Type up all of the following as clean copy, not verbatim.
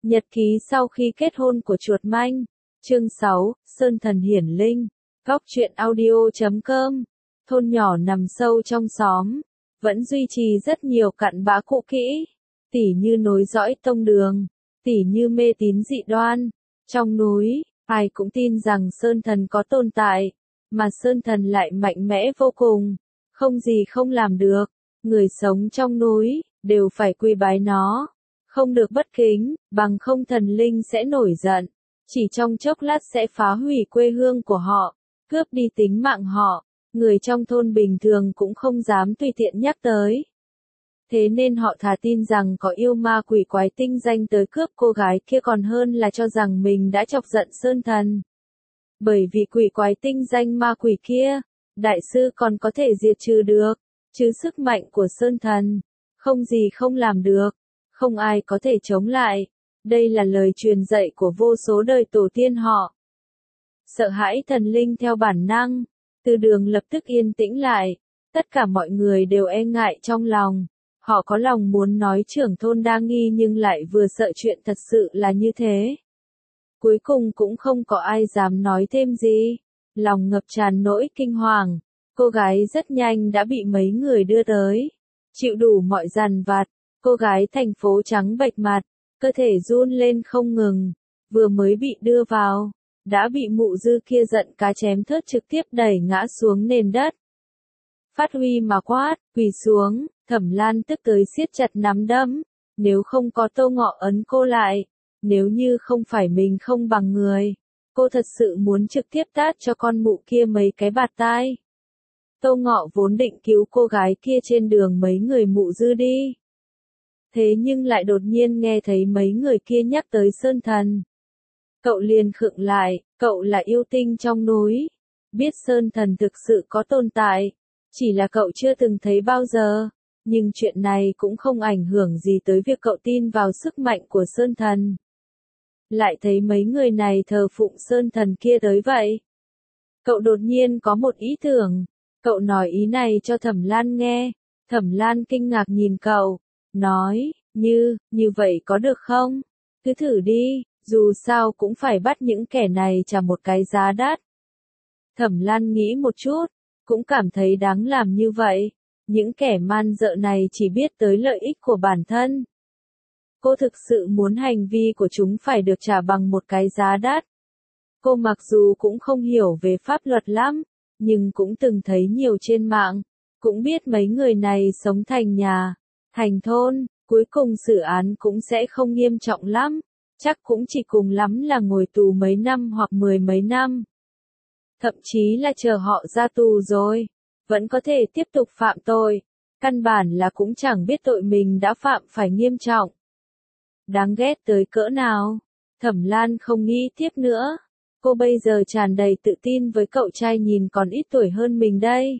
Nhật ký sau khi kết hôn của chuột manh. Chương 6, Sơn Thần Hiển Linh. Góc truyện audio.com. Thôn nhỏ nằm sâu trong xóm, vẫn duy trì rất nhiều cặn bã cũ kỹ, tỉ như nối dõi tông đường, tỉ như mê tín dị đoan. Trong núi, ai cũng tin rằng Sơn Thần có tồn tại, mà Sơn Thần lại mạnh mẽ vô cùng, không gì không làm được. Người sống trong núi đều phải quy bái nó, không được bất kính, bằng không thần linh sẽ nổi giận, chỉ trong chốc lát sẽ phá hủy quê hương của họ, cướp đi tính mạng họ. Người trong thôn bình thường cũng không dám tùy tiện nhắc tới. Thế nên họ thà tin rằng có yêu ma quỷ quái tinh danh tới cướp cô gái kia còn hơn là cho rằng mình đã chọc giận Sơn Thần. Bởi vì quỷ quái tinh danh ma quỷ kia, đại sư còn có thể diệt trừ được, chứ sức mạnh của Sơn Thần, không gì không làm được, không ai có thể chống lại. Đây là lời truyền dạy của vô số đời tổ tiên họ. Sợ hãi thần linh theo bản năng, Từ Đường lập tức yên tĩnh lại, tất cả mọi người đều e ngại trong lòng. Họ có lòng muốn nói trưởng thôn đa nghi nhưng lại vừa sợ chuyện thật sự là như thế. Cuối cùng cũng không có ai dám nói thêm gì. Lòng ngập tràn nỗi kinh hoàng, cô gái rất nhanh đã bị mấy người đưa tới. Chịu đủ mọi dằn vặt, cô gái thành phố trắng bệch mặt, cơ thể run lên không ngừng, vừa mới bị đưa vào, đã bị mụ dư kia giận cá chém thớt trực tiếp đẩy ngã xuống nền đất. Phát huy mà quát, quỳ xuống. Thẩm Lan tức tới siết chặt nắm đấm, nếu không có Tô Ngọ ấn cô lại, nếu như không phải mình không bằng người, cô thật sự muốn trực tiếp tát cho con mụ kia mấy cái bạt tai. Tô Ngọ vốn định cứu cô gái kia trên đường mấy người mụ dư đi. Thế nhưng lại đột nhiên nghe thấy mấy người kia nhắc tới Sơn Thần. Cậu liền khựng lại, cậu là yêu tinh trong núi, biết Sơn Thần thực sự có tồn tại, chỉ là cậu chưa từng thấy bao giờ. Nhưng chuyện này cũng không ảnh hưởng gì tới việc cậu tin vào sức mạnh của Sơn Thần. Lại thấy mấy người này thờ phụng Sơn Thần kia tới vậy. Cậu đột nhiên có một ý tưởng. Cậu nói ý này cho Thẩm Lan nghe. Thẩm Lan kinh ngạc nhìn cậu. Nói, như vậy có được không? Cứ thử đi, dù sao cũng phải bắt những kẻ này trả một cái giá đắt. Thẩm Lan nghĩ một chút, cũng cảm thấy đáng làm như vậy. Những kẻ man dợ này chỉ biết tới lợi ích của bản thân. Cô thực sự muốn hành vi của chúng phải được trả bằng một cái giá đắt. Cô mặc dù cũng không hiểu về pháp luật lắm, nhưng cũng từng thấy nhiều trên mạng, cũng biết mấy người này sống thành nhà, thành thôn, cuối cùng xử án cũng sẽ không nghiêm trọng lắm, chắc cũng chỉ cùng lắm là ngồi tù mấy năm hoặc 10 mấy năm. Thậm chí là chờ họ ra tù rồi, vẫn có thể tiếp tục phạm tội, căn bản là cũng chẳng biết tội mình đã phạm phải nghiêm trọng. Đáng ghét tới cỡ nào? Thẩm Lan không nghĩ tiếp nữa. Cô bây giờ tràn đầy tự tin với cậu trai nhìn còn ít tuổi hơn mình đây.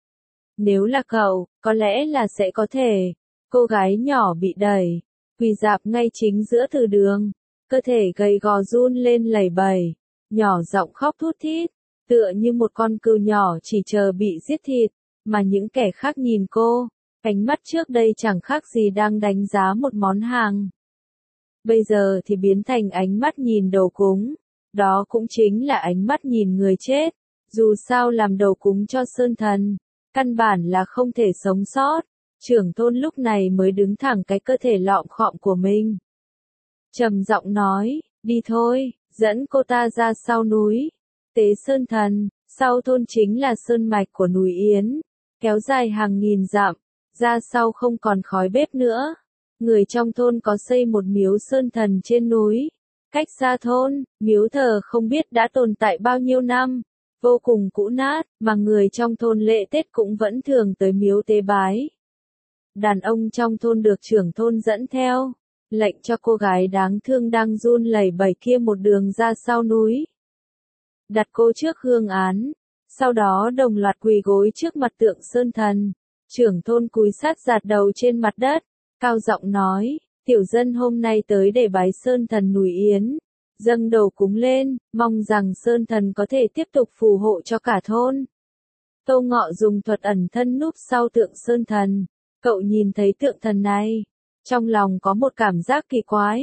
Nếu là cậu, có lẽ là sẽ có thể. Cô gái nhỏ bị đẩy, quỳ rạp ngay chính giữa Từ Đường, cơ thể gầy gò run lên lẩy bẩy, nhỏ giọng khóc thút thít, tựa như một con cừu nhỏ chỉ chờ bị giết thịt, mà những kẻ khác nhìn cô, ánh mắt trước đây chẳng khác gì đang đánh giá một món hàng. Bây giờ thì biến thành ánh mắt nhìn đầu cúng, đó cũng chính là ánh mắt nhìn người chết, dù sao làm đầu cúng cho Sơn Thần, căn bản là không thể sống sót. Trưởng thôn lúc này mới đứng thẳng cái cơ thể lọm khọm của mình. Trầm giọng nói, đi thôi, dẫn cô ta ra sau núi. Tế Sơn Thần, sau thôn chính là sơn mạch của núi Yến, kéo dài hàng nghìn dặm, ra sau không còn khói bếp nữa. Người trong thôn có xây một miếu Sơn Thần trên núi, cách xa thôn, miếu thờ không biết đã tồn tại bao nhiêu năm, vô cùng cũ nát, mà người trong thôn lễ Tết cũng vẫn thường tới miếu tế bái. Đàn ông trong thôn được trưởng thôn dẫn theo, lệnh cho cô gái đáng thương đang run lẩy bẩy kia một đường ra sau núi. Đặt cô trước hương án, sau đó đồng loạt quỳ gối trước mặt tượng Sơn Thần. Trưởng thôn cúi sát dạt đầu trên mặt đất, cao giọng nói, tiểu dân hôm nay tới để bái Sơn Thần núi Yến, dâng đầu cúng lên, mong rằng Sơn Thần có thể tiếp tục phù hộ cho cả thôn. Tô Ngọ dùng thuật ẩn thân núp sau tượng Sơn Thần, cậu nhìn thấy tượng thần này, trong lòng có một cảm giác kỳ quái,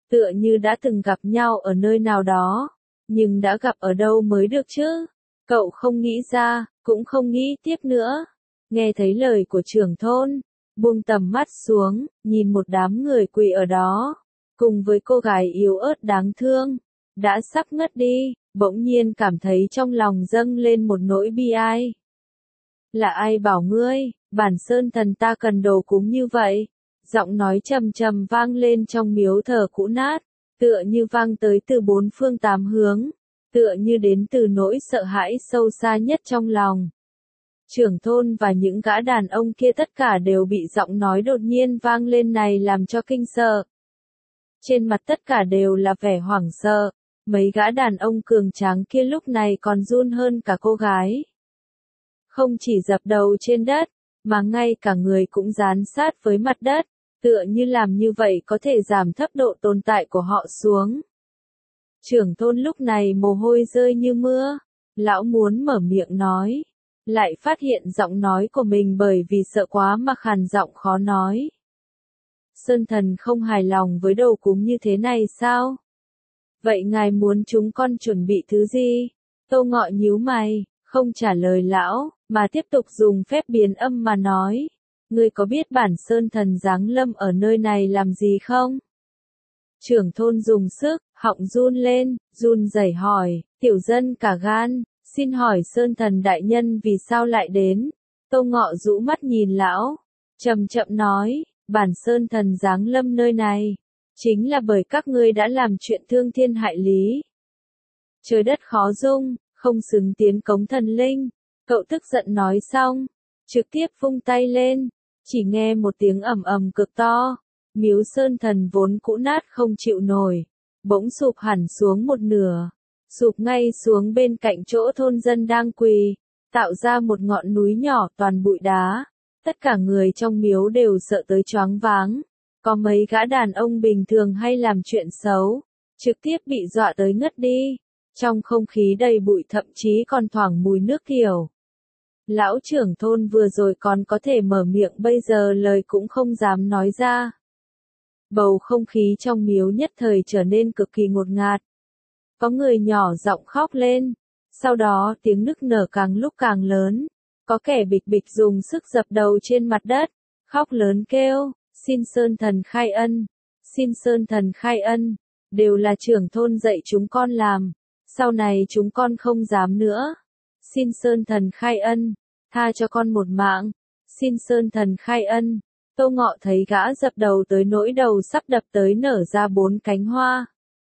tựa như đã từng gặp nhau ở nơi nào đó, nhưng đã gặp ở đâu mới được chứ? Cậu không nghĩ ra, cũng không nghĩ tiếp nữa. Nghe thấy lời của trưởng thôn, buông tầm mắt xuống, nhìn một đám người quỳ ở đó, cùng với cô gái yếu ớt đáng thương, đã sắp ngất đi, bỗng nhiên cảm thấy trong lòng dâng lên một nỗi bi ai. Là ai bảo ngươi, bản sơn thần ta cần đồ cúng như vậy? Giọng nói trầm trầm vang lên trong miếu thờ cũ nát, tựa như vang tới từ bốn phương tám hướng, tựa như đến từ nỗi sợ hãi sâu xa nhất trong lòng. Trưởng thôn và những gã đàn ông kia tất cả đều bị giọng nói đột nhiên vang lên này làm cho kinh sợ. Trên mặt tất cả đều là vẻ hoảng sợ, mấy gã đàn ông cường tráng kia lúc này còn run hơn cả cô gái. Không chỉ dập đầu trên đất, mà ngay cả người cũng dán sát với mặt đất, tựa như làm như vậy có thể giảm thấp độ tồn tại của họ xuống. Trưởng thôn lúc này mồ hôi rơi như mưa, lão muốn mở miệng nói, lại phát hiện giọng nói của mình bởi vì sợ quá mà khàn giọng khó nói. Sơn thần không hài lòng với đồ cúng như thế này sao? Vậy ngài muốn chúng con chuẩn bị thứ gì? Tô Ngọ nhíu mày, không trả lời lão, mà tiếp tục dùng phép biến âm mà nói. Ngươi có biết bản sơn thần giáng lâm ở nơi này làm gì không? Trưởng thôn dùng sức, họng run lên, run rẩy hỏi, tiểu dân cả gan, xin hỏi sơn thần đại nhân vì sao lại đến? Tô Ngọ rũ mắt nhìn lão, chậm chậm nói, bản sơn thần giáng lâm nơi này, chính là bởi các ngươi đã làm chuyện thương thiên hại lý. Trời đất khó dung, không xứng tiến cống thần linh. Cậu tức giận nói xong, trực tiếp vung tay lên, chỉ nghe một tiếng ầm ầm cực to, miếu sơn thần vốn cũ nát không chịu nổi, bỗng sụp hẳn xuống một nửa, sụp ngay xuống bên cạnh chỗ thôn dân đang quỳ, tạo ra một ngọn núi nhỏ toàn bụi đá. Tất cả người trong miếu đều sợ tới choáng váng, có mấy gã đàn ông bình thường hay làm chuyện xấu, trực tiếp bị dọa tới ngất đi. Trong không khí đầy bụi thậm chí còn thoảng mùi nước kiểu. Lão trưởng thôn vừa rồi còn có thể mở miệng, bây giờ lời cũng không dám nói ra. Bầu không khí trong miếu nhất thời trở nên cực kỳ ngột ngạt. Có người nhỏ giọng khóc lên, sau đó tiếng nức nở càng lúc càng lớn. Có kẻ bịch bịch dùng sức dập đầu trên mặt đất, khóc lớn kêu, xin sơn thần khai ân, xin sơn thần khai ân, đều là trưởng thôn dạy chúng con làm. Sau này chúng con không dám nữa. Xin sơn thần khai ân, tha cho con một mạng. Xin sơn thần khai ân. Tô Ngọ thấy gã dập đầu tới nỗi đầu sắp đập tới nở ra 4 cánh hoa.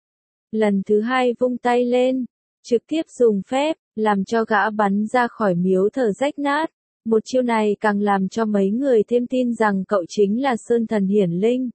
Lần thứ hai vung tay lên, trực tiếp dùng phép, làm cho gã bắn ra khỏi miếu thờ rách nát. Một chiêu này càng làm cho mấy người thêm tin rằng cậu chính là sơn thần hiển linh.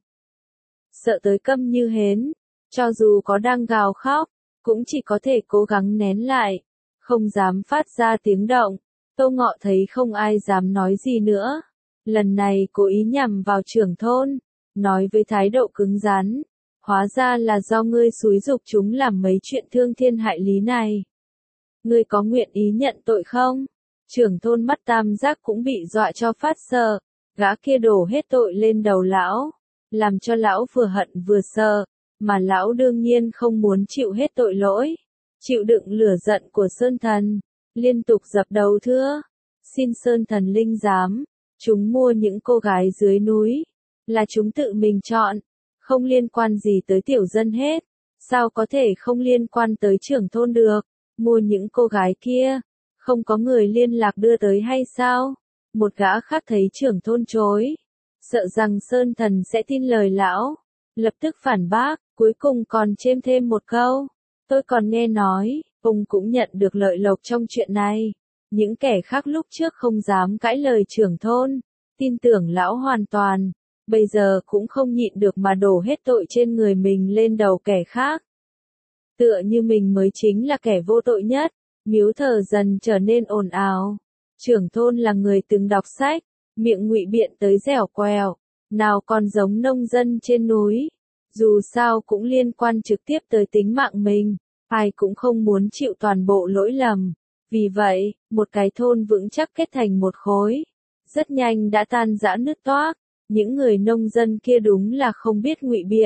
Sợ tới câm như hến, cho dù có đang gào khóc, cũng chỉ có thể cố gắng nén lại, không dám phát ra tiếng động. Tô Ngọ thấy không ai dám nói gì nữa. Lần này cố ý nhằm vào trưởng thôn, nói với thái độ cứng rắn, hóa ra là do ngươi xúi giục chúng làm mấy chuyện thương thiên hại lý này. Ngươi có nguyện ý nhận tội không? Trưởng thôn mắt tam giác cũng bị dọa cho phát sợ, gã kia đổ hết tội lên đầu lão, làm cho lão vừa hận vừa sợ. Mà lão đương nhiên không muốn chịu hết tội lỗi, chịu đựng lửa giận của sơn thần, liên tục dập đầu thưa, xin sơn thần linh giám, chúng mua những cô gái dưới núi, là chúng tự mình chọn, không liên quan gì tới tiểu dân hết, sao có thể không liên quan tới trưởng thôn được, mua những cô gái kia, không có người liên lạc đưa tới hay sao? Một gã khác thấy trưởng thôn chối, sợ rằng sơn thần sẽ tin lời lão, lập tức phản bác. Cuối cùng còn chêm thêm một câu, tôi còn nghe nói, ông cũng nhận được lợi lộc trong chuyện này. Những kẻ khác lúc trước không dám cãi lời trưởng thôn, tin tưởng lão hoàn toàn, bây giờ cũng không nhịn được mà đổ hết tội trên người mình lên đầu kẻ khác. Tựa như mình mới chính là kẻ vô tội nhất, miếu thờ dần trở nên ồn ào. Trưởng thôn là người từng đọc sách, miệng ngụy biện tới dẻo quẹo, nào còn giống nông dân trên núi. Dù sao cũng liên quan trực tiếp tới tính mạng mình, ai cũng không muốn chịu toàn bộ lỗi lầm. Vì vậy, một cái thôn vững chắc kết thành một khối, rất nhanh đã tan rã nứt toác. Những người nông dân kia đúng là không biết ngụy biện,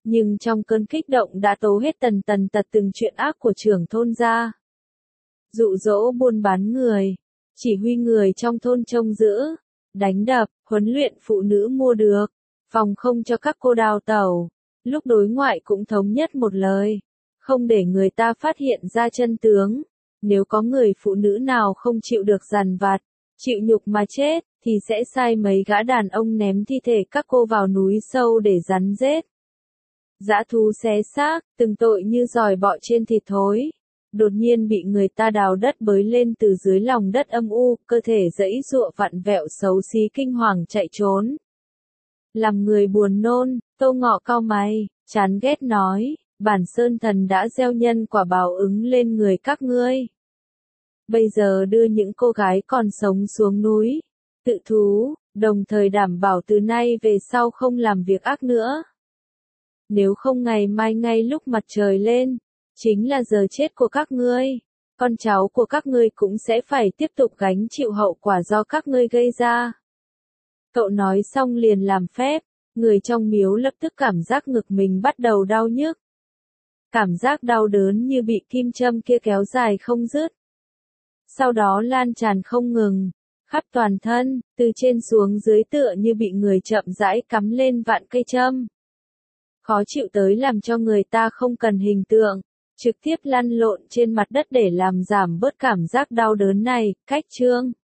nhưng trong cơn kích động đã tố hết tần tần tật từng chuyện ác của trưởng thôn ra. Dụ dỗ buôn bán người, chỉ huy người trong thôn trông giữ, đánh đập, huấn luyện phụ nữ mua được, phòng không cho các cô đào tẩu. Lúc đối ngoại cũng thống nhất một lời, không để người ta phát hiện ra chân tướng. Nếu có người phụ nữ nào không chịu được dằn vặt, chịu nhục mà chết, thì sẽ sai mấy gã đàn ông ném thi thể các cô vào núi sâu để rắn rết. Dã thú xé xác, từng tội như giòi bọ trên thịt thối. Đột nhiên bị người ta đào đất bới lên từ dưới lòng đất âm u, cơ thể giãy giụa vặn vẹo xấu xí kinh hoàng chạy trốn. Làm người buồn nôn, Tô Ngọ cau mày, chán ghét nói, bản sơn thần đã gieo nhân quả báo ứng lên người các ngươi. Bây giờ đưa những cô gái còn sống xuống núi, tự thú, đồng thời đảm bảo từ nay về sau không làm việc ác nữa. Nếu không ngày mai ngay lúc mặt trời lên, chính là giờ chết của các ngươi, con cháu của các ngươi cũng sẽ phải tiếp tục gánh chịu hậu quả do các ngươi gây ra. Cậu nói xong liền làm phép, người trong miếu lập tức cảm giác ngực mình bắt đầu đau nhức. Cảm giác đau đớn như bị kim châm kia kéo dài không dứt. Sau đó lan tràn không ngừng, khắp toàn thân, từ trên xuống dưới tựa như bị người chậm rãi cắm lên vạn cây châm. Khó chịu tới làm cho người ta không cần hình tượng, trực tiếp lăn lộn trên mặt đất để làm giảm bớt cảm giác đau đớn này. Cách chương